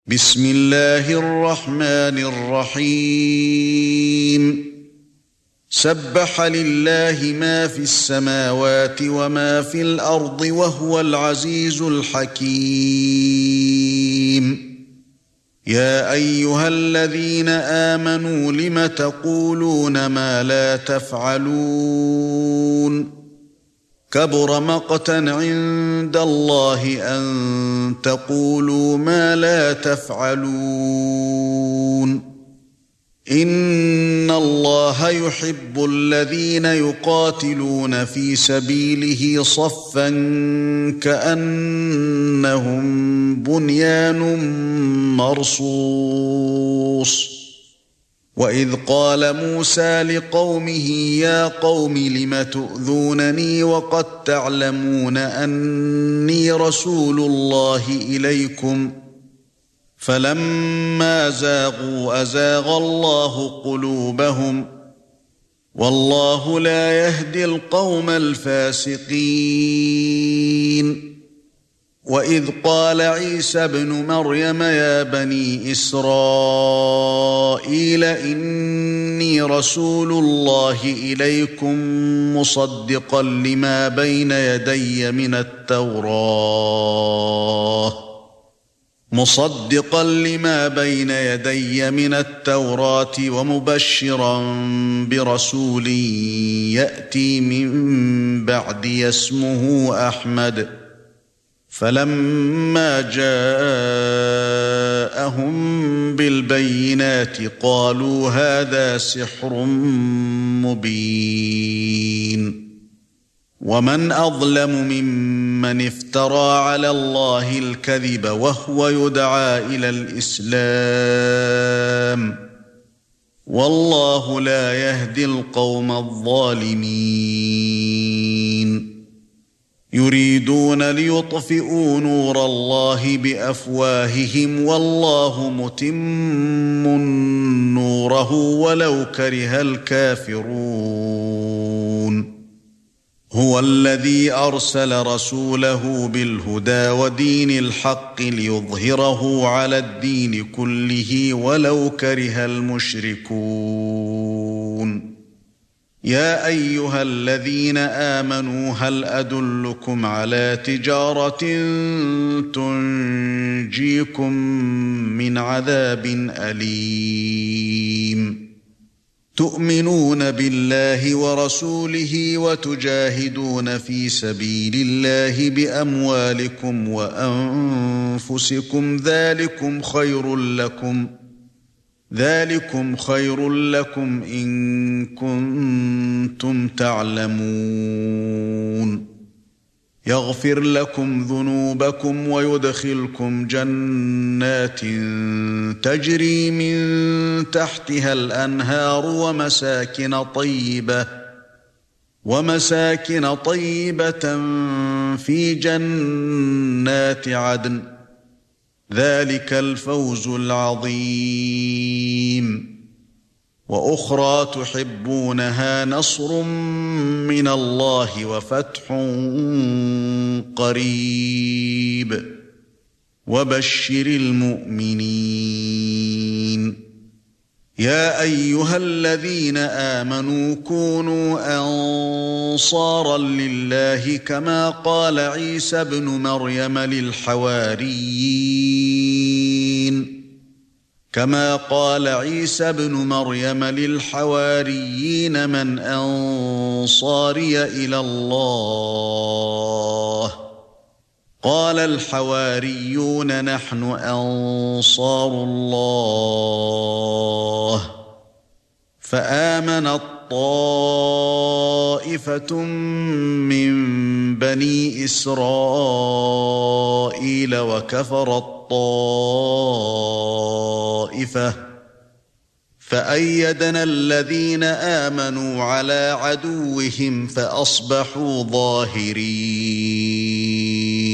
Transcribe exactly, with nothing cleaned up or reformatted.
بسم الله الرحمن الرحيم سبح لله ما في السماوات وما في الأرض وهو العزيز الحكيم يا أيها الذين آمنوا لم تقولون ما لا تفعلون كبر مقتا عند الله أن تقولوا ما لا تفعلون إن الله يحب الذين يقاتلون في سبيله صفا كأنهم بنيان مرصوص وَإِذْ قَالَ مُوسَى لِقَوْمِهِ يَا قَوْمِ لِمَ تُؤْذُونَنِي وَقَدْ تَعْلَمُونَ أَنِّي رَسُولُ اللَّهِ إِلَيْكُمْ فَلَمَّا زَاغُوا أَزَاغَ اللَّهُ قُلُوبَهُمْ وَاللَّهُ لَا يَهْدِي الْقَوْمَ الْفَاسِقِينَ وَإِذْ قَالَ عِيسَى ابْنُ مَرْيَمَ يَا بَنِي إِسْرَائِيلَ إِنِّي رَسُولُ اللَّهِ إِلَيْكُمْ مُصَدِّقًا لِمَا بَيْنَ يَدَيَّ مِنَ التَّوْرَاةِ مُصَدِّقًا لِمَا بَيْنَ يَدَيَّ مِنَ التَّوْرَاةِ وَمُبَشِّرًا بِرَسُولٍ يَأْتِي مِن بَعْدِي اسْمُهُ أَحْمَدُ فَلَمَّا جَاءَهُم بِالْبَيِّنَاتِ قَالُوا هَذَا سِحْرٌ مُبِينٌ وَمَنْ أَظْلَمُ مِمَّنِ افْتَرَى عَلَى اللَّهِ الْكَذِبَ وَهُوَ يُدْعَى إِلَى الْإِسْلَامِ وَاللَّهُ لَا يَهْدِي الْقَوْمَ الظَّالِمِينَ يريدون ليطفئوا نور الله بأفواههم والله متم نوره ولو كره الكافرون هو الذي أرسل رسوله بالهدى ودين الحق ليظهره على الدين كله ولو كره المشركون يا أيها الذين آمنوا هل أدلكم على تجارة تنجيكم من عذاب أليم تؤمنون بالله ورسوله وتجاهدون في سبيل الله بأموالكم وأنفسكم ذلكم خير لكم ذلكم خير لكم إن كنتم تعلمون يغفر لكم ذنوبكم ويدخلكم جنات تجري من تحتها الأنهار ومساكن طيبة ومساكن طيبة في جنات عدن ذلك الفوز العظيم وأخرى تحبونها نصر من الله وفتح قريب وبشر المؤمنين يا أيها الذين آمنوا كونوا أنصارا لله كما قال عيسى ابن مريم للحواريين كما قال عيسى ابن مريم للحواريين من أنصاري إلى الله قال الحواريون نحن أنصار الله فآمنت طائفة من بني إسرائيل وكفرت طائفة فأيدنا الذين آمنوا على عدوهم فأصبحوا ظاهرين